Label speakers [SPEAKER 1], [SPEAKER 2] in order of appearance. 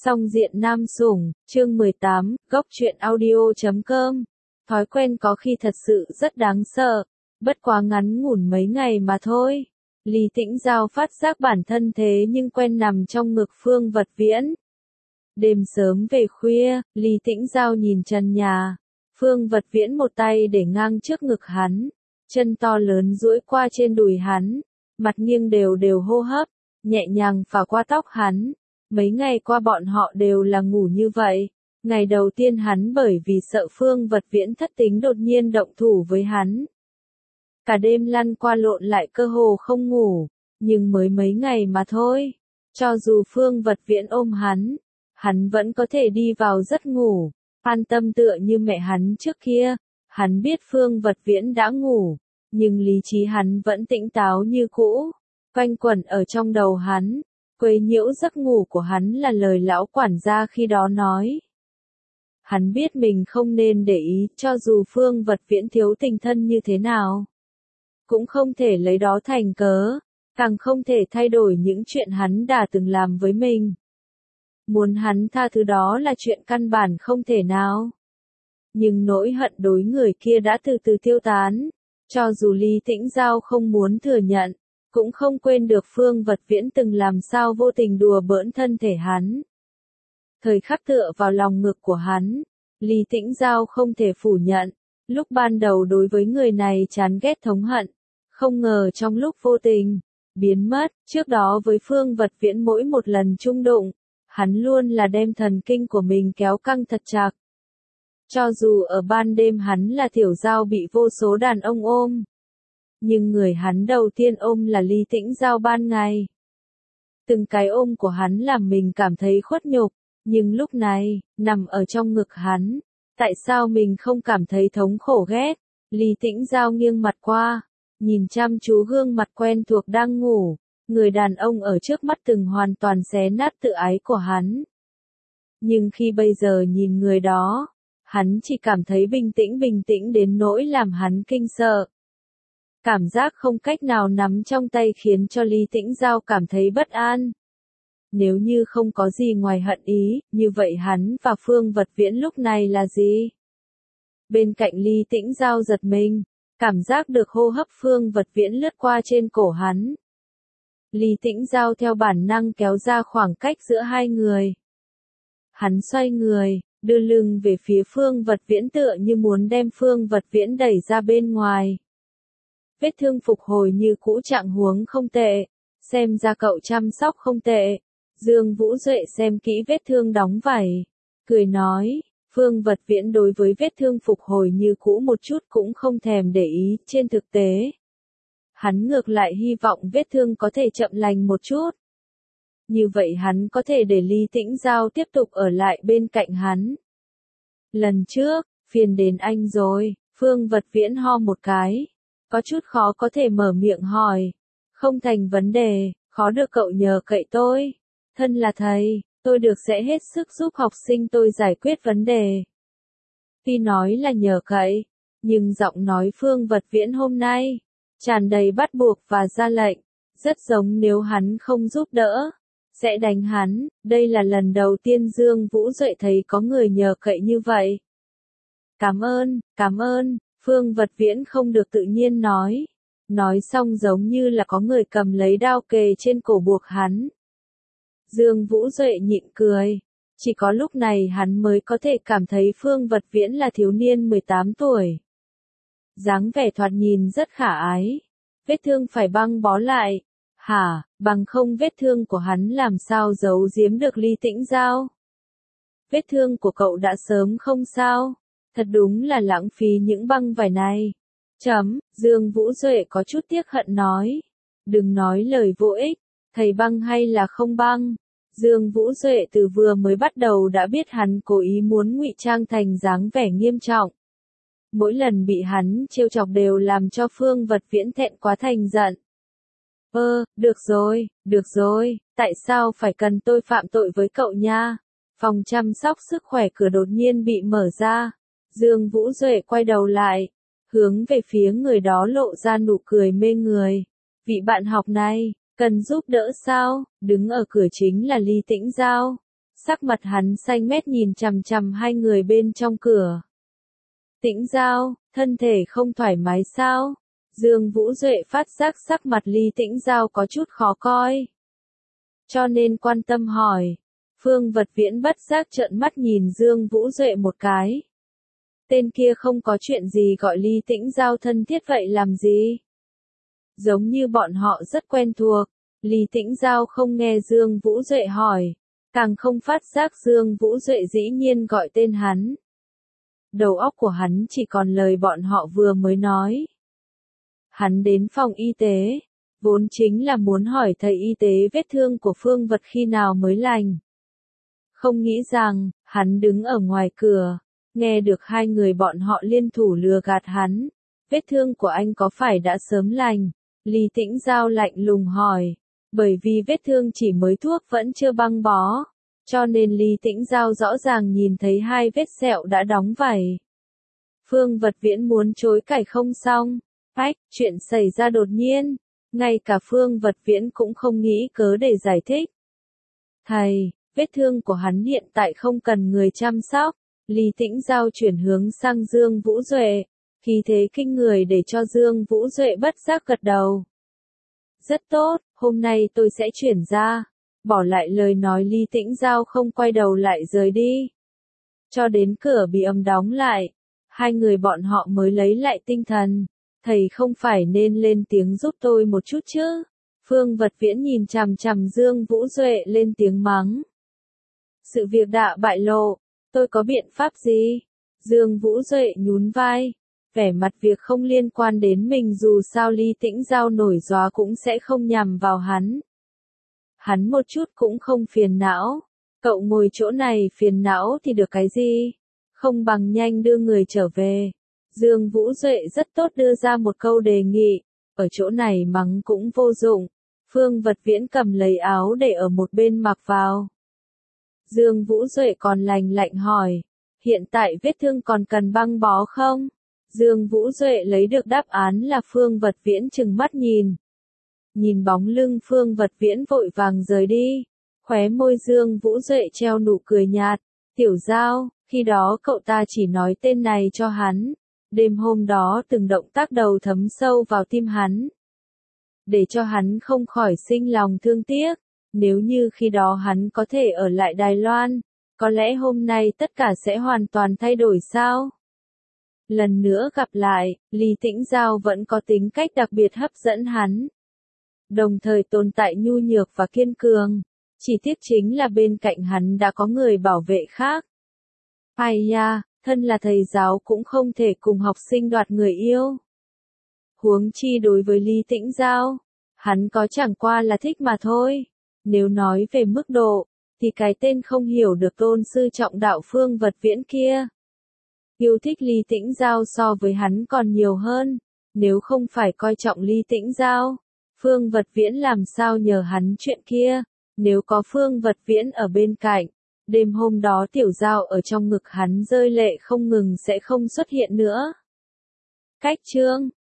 [SPEAKER 1] Song diện nam sủng, chương 18, góc truyện audio.com. Thói quen có khi thật sự rất đáng sợ, bất quá ngắn ngủn mấy ngày mà thôi. Lý Tĩnh Giao phát giác bản thân thế nhưng quen nằm trong ngực Phương Vật Viễn. Đêm sớm về khuya, Lý Tĩnh Giao nhìn trần nhà. Phương Vật Viễn một tay để ngang trước ngực hắn, chân to lớn duỗi qua trên đùi hắn, mặt nghiêng đều đều hô hấp, nhẹ nhàng phả qua tóc hắn. Mấy ngày qua bọn họ đều là ngủ như vậy. Ngày đầu tiên hắn bởi vì sợ Phương Vật Viễn thất tính đột nhiên động thủ với hắn. Cả đêm lăn qua lộn lại cơ hồ không ngủ, nhưng mới mấy ngày mà thôi. Cho dù Phương Vật Viễn ôm hắn vẫn có thể đi vào giấc ngủ, an tâm tựa như mẹ hắn trước kia. Hắn biết Phương Vật Viễn đã ngủ, nhưng lý trí hắn vẫn tỉnh táo như cũ, quanh quẩn ở trong đầu hắn. Quấy nhiễu giấc ngủ của hắn là lời lão quản gia khi đó nói. Hắn biết mình không nên để ý, cho dù Phương Vật Viễn thiếu tình thân như thế nào. Cũng không thể lấy đó thành cớ, càng không thể thay đổi những chuyện hắn đã từng làm với mình. Muốn hắn tha thứ đó là chuyện căn bản không thể nào. Nhưng nỗi hận đối người kia đã từ từ tiêu tán, cho dù Lý Tĩnh Giao không muốn thừa nhận. Cũng không quên được Phương Vật Viễn từng làm sao vô tình đùa bỡn thân thể hắn. Thời khắc tựa vào lòng ngực của hắn, Lý Tĩnh Giao không thể phủ nhận, lúc ban đầu đối với người này chán ghét thống hận, không ngờ trong lúc vô tình, biến mất. Trước đó với Phương Vật Viễn mỗi một lần chung đụng, hắn luôn là đem thần kinh của mình kéo căng thật chặt. Cho dù ở ban đêm hắn là Tiểu Giao bị vô số đàn ông ôm, nhưng người hắn đầu tiên ôm là Lý Tĩnh Giao ban ngày. Từng cái ôm của hắn làm mình cảm thấy khuất nhục, nhưng lúc này, nằm ở trong ngực hắn, tại sao mình không cảm thấy thống khổ ghét? Lý Tĩnh Giao nghiêng mặt qua, nhìn chăm chú gương mặt quen thuộc đang ngủ, người đàn ông ở trước mắt từng hoàn toàn xé nát tự ái của hắn. Nhưng khi bây giờ nhìn người đó, hắn chỉ cảm thấy bình tĩnh đến nỗi làm hắn kinh sợ. Cảm giác không cách nào nắm trong tay khiến cho Lý Tĩnh Giao cảm thấy bất an. Nếu như không có gì ngoài hận ý, như vậy hắn và Phương Vật Viễn lúc này là gì? Bên cạnh Lý Tĩnh Giao giật mình, cảm giác được hô hấp Phương Vật Viễn lướt qua trên cổ hắn. Lý Tĩnh Giao theo bản năng kéo ra khoảng cách giữa hai người. Hắn xoay người, đưa lưng về phía Phương Vật Viễn tựa như muốn đem Phương Vật Viễn đẩy ra bên ngoài. Vết thương phục hồi như cũ, trạng huống không tệ, xem ra cậu chăm sóc không tệ. Dương Vũ Duệ xem kỹ vết thương đóng vảy, cười nói, Phương Vật Viễn đối với vết thương phục hồi như cũ một chút cũng không thèm để ý. Trên thực tế, hắn ngược lại hy vọng vết thương có thể chậm lành một chút. Như vậy hắn có thể để Lý Tĩnh Giao tiếp tục ở lại bên cạnh hắn. Lần trước, phiền đến anh rồi. Phương Vật Viễn ho một cái, có chút khó có thể mở miệng hỏi. Không thành vấn đề, khó được cậu nhờ cậy tôi. Thân là thầy, tôi được sẽ hết sức giúp học sinh tôi giải quyết vấn đề. Tuy nói là nhờ cậy, nhưng giọng nói Phương Vật Viễn hôm nay tràn đầy bắt buộc và ra lệnh, rất giống nếu hắn không giúp đỡ, sẽ đánh hắn. Đây là lần đầu tiên Dương Vũ Duệ thấy có người nhờ cậy như vậy. Cảm ơn. Phương Vật Viễn không được tự nhiên nói. Nói xong giống như là có người cầm lấy đao kề trên cổ buộc hắn. Dương Vũ Duệ nhịn cười. Chỉ có lúc này hắn mới có thể cảm thấy Phương Vật Viễn là thiếu niên 18 tuổi. Dáng vẻ thoạt nhìn rất khả ái. Vết thương phải băng bó lại. Hả, bằng không vết thương của hắn làm sao giấu giếm được Lý Tĩnh Giao? Vết thương của cậu đã sớm không sao. Thật đúng là lãng phí những băng vải này. Dương Vũ Duệ có chút tiếc hận nói. Đừng nói lời vô ích, thầy băng hay là không băng. Dương Vũ Duệ từ vừa mới bắt đầu đã biết hắn cố ý muốn ngụy trang thành dáng vẻ nghiêm trọng. Mỗi lần bị hắn trêu chọc đều làm cho Phương Vật Viễn thẹn quá thành giận. Được rồi, tại sao phải cần tôi phạm tội với cậu nha? Phòng chăm sóc sức khỏe cửa đột nhiên bị mở ra. Dương Vũ Duệ quay đầu lại, hướng về phía người đó lộ ra nụ cười mê người. Vị bạn học này, cần giúp đỡ sao? Đứng ở cửa chính là Lý Tĩnh Giao. Sắc mặt hắn xanh mét nhìn chằm chằm hai người bên trong cửa. Tĩnh Giao, thân thể không thoải mái sao? Dương Vũ Duệ phát giác sắc mặt Lý Tĩnh Giao có chút khó coi. Cho nên quan tâm hỏi. Phương Vật Viễn bất giác trợn mắt nhìn Dương Vũ Duệ một cái. Tên kia không có chuyện gì gọi Lý Tĩnh Giao thân thiết vậy làm gì? Giống như bọn họ rất quen thuộc. Lý Tĩnh Giao không nghe Dương Vũ Duệ hỏi. Càng không phát giác Dương Vũ Duệ dĩ nhiên gọi tên hắn. Đầu óc của hắn chỉ còn lời bọn họ vừa mới nói. Hắn đến phòng y tế, vốn chính là muốn hỏi thầy y tế vết thương của Phương Vật khi nào mới lành. Không nghĩ rằng, hắn đứng ở ngoài cửa, nghe được hai người bọn họ liên thủ lừa gạt hắn. Vết thương của anh có phải đã sớm lành? Lý Tĩnh Giao lạnh lùng hỏi. Bởi vì vết thương chỉ mới thuốc vẫn chưa băng bó, cho nên Lý Tĩnh Giao rõ ràng nhìn thấy hai vết sẹo đã đóng vảy. Phương Vật Viễn muốn chối cãi không xong. Chuyện xảy ra đột nhiên, ngay cả Phương Vật Viễn cũng không nghĩ cớ để giải thích. Thầy, vết thương của hắn hiện tại không cần người chăm sóc. Lý Tĩnh Giao chuyển hướng sang Dương Vũ Duệ, khí thế kinh người để cho Dương Vũ Duệ bất giác gật đầu. Rất tốt, hôm nay tôi sẽ chuyển ra. Bỏ lại lời nói Lý Tĩnh Giao không quay đầu lại rời đi. Cho đến cửa bị đóng lại, hai người bọn họ mới lấy lại tinh thần. Thầy không phải nên lên tiếng giúp tôi một chút chứ? Phương Vật Viễn nhìn chằm chằm Dương Vũ Duệ lên tiếng mắng. Sự việc đã bại lộ, tôi có biện pháp gì? Dương Vũ Duệ nhún vai, vẻ mặt việc không liên quan đến mình dù sao Lý Tĩnh Giao nổi gió cũng sẽ không nhằm vào hắn. Hắn một chút cũng không phiền não. Cậu ngồi chỗ này phiền não thì được cái gì? Không bằng nhanh đưa người trở về. Dương Vũ Duệ rất tốt đưa ra một câu đề nghị. Ở chỗ này mắng cũng vô dụng. Phương Vật Viễn cầm lấy áo để ở một bên mặc vào. Dương Vũ Duệ còn lạnh lạnh hỏi. Hiện tại vết thương còn cần băng bó không? Dương Vũ Duệ lấy được đáp án là Phương Vật Viễn trừng mắt nhìn. Nhìn bóng lưng Phương Vật Viễn vội vàng rời đi. Khóe môi Dương Vũ Duệ treo nụ cười nhạt. Tiểu Giao, khi đó cậu ta chỉ nói tên này cho hắn. Đêm hôm đó từng động tác đầu thấm sâu vào tim hắn. Để cho hắn không khỏi sinh lòng thương tiếc. Nếu như khi đó hắn có thể ở lại Đài Loan, có lẽ hôm nay tất cả sẽ hoàn toàn thay đổi sao? Lần nữa gặp lại, Lý Tĩnh Giao vẫn có tính cách đặc biệt hấp dẫn hắn. Đồng thời tồn tại nhu nhược và kiên cường. Chỉ tiếc chính là bên cạnh hắn đã có người bảo vệ khác. Ai ya, thân là thầy giáo cũng không thể cùng học sinh đoạt người yêu. Huống chi đối với Lý Tĩnh Giao, hắn có chẳng qua là thích mà thôi. Nếu nói về mức độ, thì cái tên không hiểu được tôn sư trọng đạo Phương Vật Viễn kia. Yêu thích Lý Tĩnh Giao so với hắn còn nhiều hơn. Nếu không phải coi trọng Lý Tĩnh Giao, Phương Vật Viễn làm sao nhờ hắn chuyện kia. Nếu có Phương Vật Viễn ở bên cạnh, đêm hôm đó Tiểu Giao ở trong ngực hắn rơi lệ không ngừng sẽ không xuất hiện nữa. Cách chương